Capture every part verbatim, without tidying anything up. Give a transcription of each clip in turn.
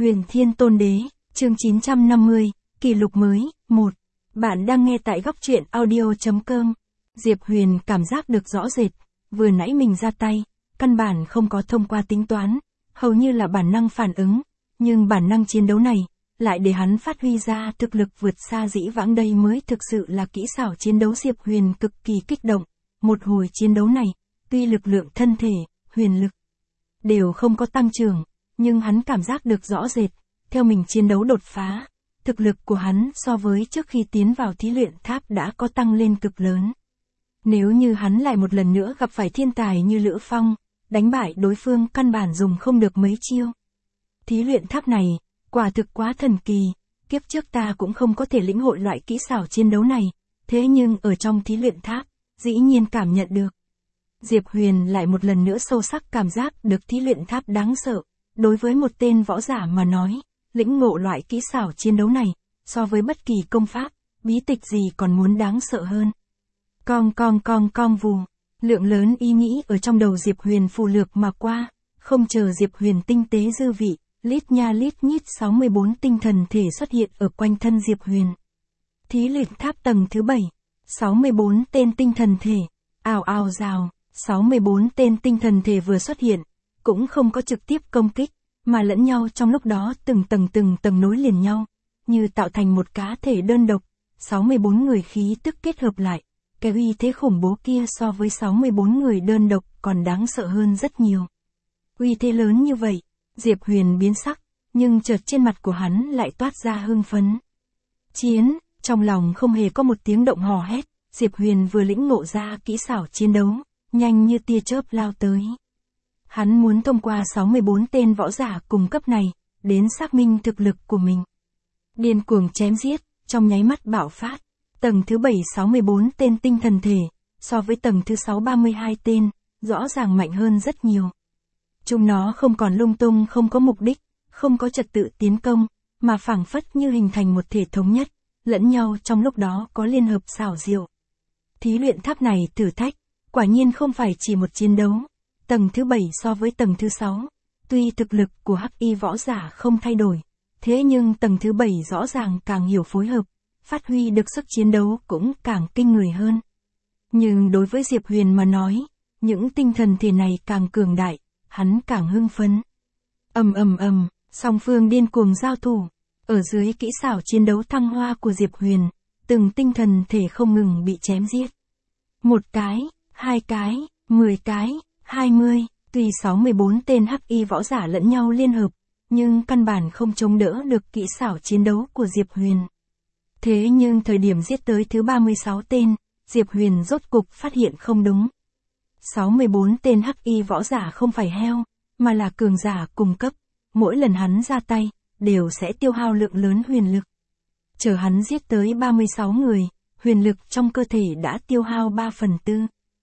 Huyền Thiên Tôn Đế, chương chín trăm năm mươi, kỷ lục mới, một. Bạn đang nghe tại góc truyện audio chấm com. Diệp Huyền cảm giác được rõ rệt, vừa nãy mình ra tay, căn bản không có thông qua tính toán, hầu như là bản năng phản ứng, nhưng bản năng chiến đấu này, lại để hắn phát huy ra thực lực vượt xa dĩ vãng, đây mới thực sự là kỹ xảo chiến đấu. Diệp Huyền cực kỳ kích động, một hồi chiến đấu này, tuy lực lượng thân thể, huyền lực, đều không có tăng trưởng, nhưng hắn cảm giác được rõ rệt, theo mình chiến đấu đột phá, thực lực của hắn so với trước khi tiến vào thí luyện tháp đã có tăng lên cực lớn. Nếu như hắn lại một lần nữa gặp phải thiên tài như Lữ Phong, đánh bại đối phương căn bản dùng không được mấy chiêu. Thí luyện tháp này, quả thực quá thần kỳ, kiếp trước ta cũng không có thể lĩnh hội loại kỹ xảo chiến đấu này, thế nhưng ở trong thí luyện tháp, dĩ nhiên cảm nhận được. Diệp Huyền lại một lần nữa sâu sắc cảm giác được thí luyện tháp đáng sợ, đối với một tên võ giả mà nói, lĩnh ngộ loại kỹ xảo chiến đấu này, so với bất kỳ công pháp, bí tịch gì còn muốn đáng sợ hơn. Cong cong cong cong vù, lượng lớn ý nghĩ ở trong đầu Diệp Huyền phù lược mà qua, không chờ Diệp Huyền tinh tế dư vị, lít nha lít nhít sáu mươi bốn tinh thần thể xuất hiện ở quanh thân Diệp Huyền. Thí luyện tháp tầng thứ bảy, sáu mươi bốn tên tinh thần thể, ào ào rào, sáu mươi bốn tên tinh thần thể vừa xuất hiện, cũng không có trực tiếp công kích, mà lẫn nhau trong lúc đó từng tầng từng tầng nối liền nhau, như tạo thành một cá thể đơn độc, sáu mươi bốn người khí tức kết hợp lại, cái uy thế khủng bố kia so với sáu mươi bốn người đơn độc còn đáng sợ hơn rất nhiều. Uy thế lớn như vậy, Diệp Huyền biến sắc, nhưng chợt trên mặt của hắn lại toát ra hưng phấn. Chiến, trong lòng không hề có một tiếng động hò hét, Diệp Huyền vừa lĩnh ngộ ra kỹ xảo chiến đấu, nhanh như tia chớp lao tới. Hắn muốn thông qua sáu mươi bốn tên võ giả cùng cấp này, đến xác minh thực lực của mình. Điên cuồng chém giết, trong nháy mắt bạo phát, tầng thứ bảy sáu mươi bốn tên tinh thần thể, so với tầng thứ sáu ba mươi hai tên, rõ ràng mạnh hơn rất nhiều. Chúng nó không còn lung tung, không có mục đích, không có trật tự tiến công, mà phảng phất như hình thành một thể thống nhất, lẫn nhau trong lúc đó có liên hợp xảo diệu. Thí luyện tháp này thử thách, quả nhiên không phải chỉ một chiến đấu. Tầng thứ bảy so với tầng thứ sáu, tuy thực lực của hắc y võ giả không thay đổi, thế nhưng tầng thứ bảy rõ ràng càng hiểu phối hợp, phát huy được sức chiến đấu cũng càng kinh người hơn. Nhưng đối với Diệp Huyền mà nói, những tinh thần thể này càng cường đại, hắn càng hưng phấn. Ầm ầm ầm, song phương điên cuồng giao thủ, ở dưới kỹ xảo chiến đấu thăng hoa của Diệp Huyền, từng tinh thần thể không ngừng bị chém giết. Một cái, hai cái, mười cái, hai mươi, tuy sáu mươi bốn tên hắc y võ giả lẫn nhau liên hợp, nhưng căn bản không chống đỡ được kỹ xảo chiến đấu của Diệp Huyền. Thế nhưng thời điểm giết tới thứ ba mươi sáu tên, Diệp Huyền rốt cục phát hiện không đúng. sáu mươi bốn tên hắc y võ giả không phải heo, mà là cường giả cùng cấp, mỗi lần hắn ra tay, đều sẽ tiêu hao lượng lớn huyền lực. Chờ hắn giết tới ba mươi sáu người, huyền lực trong cơ thể đã tiêu hao ba phần tư.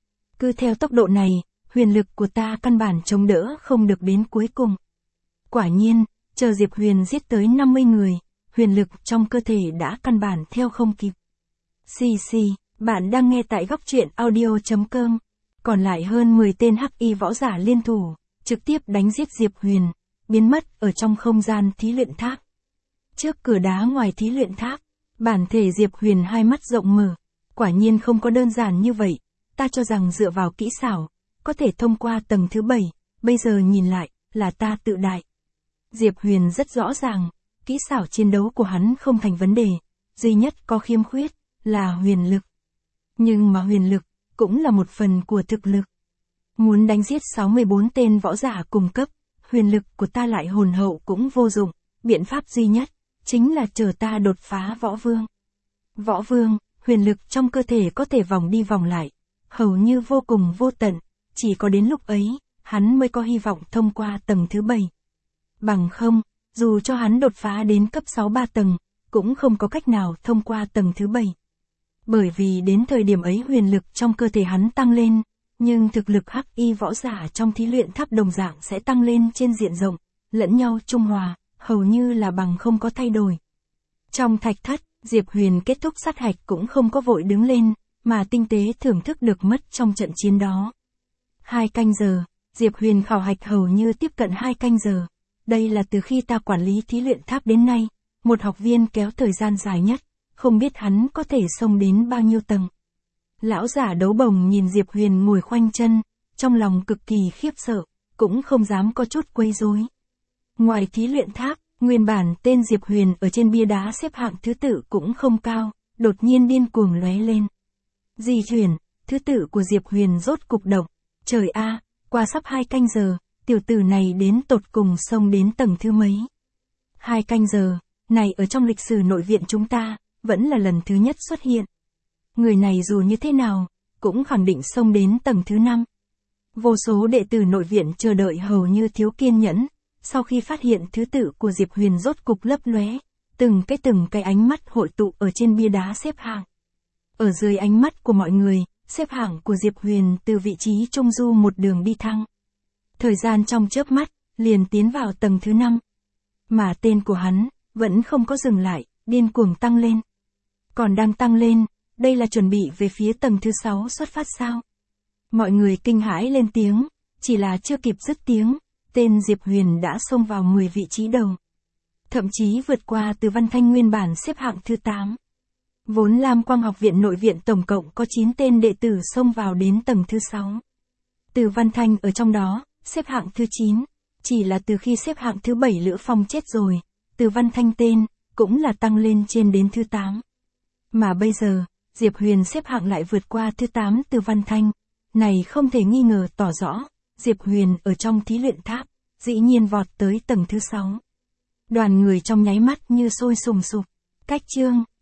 Cứ theo tốc độ này, huyền lực của ta căn bản chống đỡ không được đến cuối cùng. Quả nhiên, chờ Diệp Huyền giết tới năm mươi người, huyền lực trong cơ thể đã căn bản theo không kịp. Xì xì, bạn đang nghe tại góc truyện audio chấm com. Còn lại hơn mười tên hắc y võ giả liên thủ, trực tiếp đánh giết Diệp Huyền, biến mất ở trong không gian thí luyện tháp. Trước cửa đá ngoài thí luyện tháp, bản thể Diệp Huyền hai mắt rộng mở, quả nhiên không có đơn giản như vậy, ta cho rằng dựa vào kỹ xảo, có thể thông qua tầng thứ bảy, bây giờ nhìn lại, là ta tự đại. Diệp Huyền rất rõ ràng, kỹ xảo chiến đấu của hắn không thành vấn đề, duy nhất có khiếm khuyết, là huyền lực. Nhưng mà huyền lực, cũng là một phần của thực lực. Muốn đánh giết sáu mươi bốn tên võ giả cùng cấp, huyền lực của ta lại hồn hậu cũng vô dụng, biện pháp duy nhất, chính là chờ ta đột phá võ vương. Võ vương, huyền lực trong cơ thể có thể vòng đi vòng lại, hầu như vô cùng vô tận, chỉ có đến lúc ấy, hắn mới có hy vọng thông qua tầng thứ bảy. Bằng không, dù cho hắn đột phá đến cấp sáu ba tầng, cũng không có cách nào thông qua tầng thứ bảy. Bởi vì đến thời điểm ấy huyền lực trong cơ thể hắn tăng lên, nhưng thực lực hắc y võ giả trong thí luyện tháp đồng dạng sẽ tăng lên trên diện rộng, lẫn nhau trung hòa, hầu như là bằng không có thay đổi. Trong thạch thất, Diệp Huyền kết thúc sát hạch cũng không có vội đứng lên, mà tinh tế thưởng thức được mất trong trận chiến đó. Hai canh giờ, Diệp Huyền khảo hạch hầu như tiếp cận hai canh giờ. đây là từ khi ta quản lý thí luyện tháp đến nay, một học viên kéo thời gian dài nhất, không biết hắn có thể xông đến bao nhiêu tầng. Lão giả đấu bồng nhìn Diệp Huyền ngồi khoanh chân, trong lòng cực kỳ khiếp sợ, cũng không dám có chút quấy rối. Ngoài thí luyện tháp, nguyên bản tên Diệp Huyền ở trên bia đá xếp hạng thứ tự cũng không cao, đột nhiên điên cuồng lóe lên. Di chuyển, thứ tự của Diệp Huyền rốt cục động. Trời a, qua sắp hai canh giờ, tiểu tử này đến tột cùng xông đến tầng thứ mấy. Hai canh giờ, này ở trong lịch sử nội viện chúng ta, vẫn là lần thứ nhất xuất hiện. Người này dù như thế nào, cũng khẳng định xông đến tầng thứ năm. Vô số đệ tử nội viện chờ đợi hầu như thiếu kiên nhẫn, sau khi phát hiện thứ tự của Diệp Huyền rốt cục lấp lóe, từng cái từng cái ánh mắt hội tụ ở trên bia đá xếp hạng. Ở dưới ánh mắt của mọi người, xếp hạng của Diệp Huyền từ vị trí trung du một đường đi thăng. Thời gian trong chớp mắt, liền tiến vào tầng thứ năm. Mà tên của hắn, vẫn không có dừng lại, điên cuồng tăng lên. Còn đang tăng lên, đây là chuẩn bị về phía tầng thứ sáu xuất phát sao? Mọi người kinh hãi lên tiếng, chỉ là chưa kịp dứt tiếng, tên Diệp Huyền đã xông vào mười vị trí đầu. Thậm chí vượt qua Từ Văn Thanh nguyên bản xếp hạng thứ tám. Vốn Lam Quang học viện nội viện tổng cộng có chín tên đệ tử xông vào đến tầng thứ sáu. Từ Văn Thanh ở trong đó, xếp hạng thứ chín. Chỉ là từ khi xếp hạng thứ bảy Lữ Phong chết rồi, Từ Văn Thanh tên, cũng là tăng lên trên đến thứ tám. Mà bây giờ, Diệp Huyền xếp hạng lại vượt qua thứ tám Từ Văn Thanh. Này không thể nghi ngờ tỏ rõ, Diệp Huyền ở trong thí luyện tháp, dĩ nhiên vọt tới tầng thứ sáu. Đoàn người trong nháy mắt như sôi sùng sục. Cách chương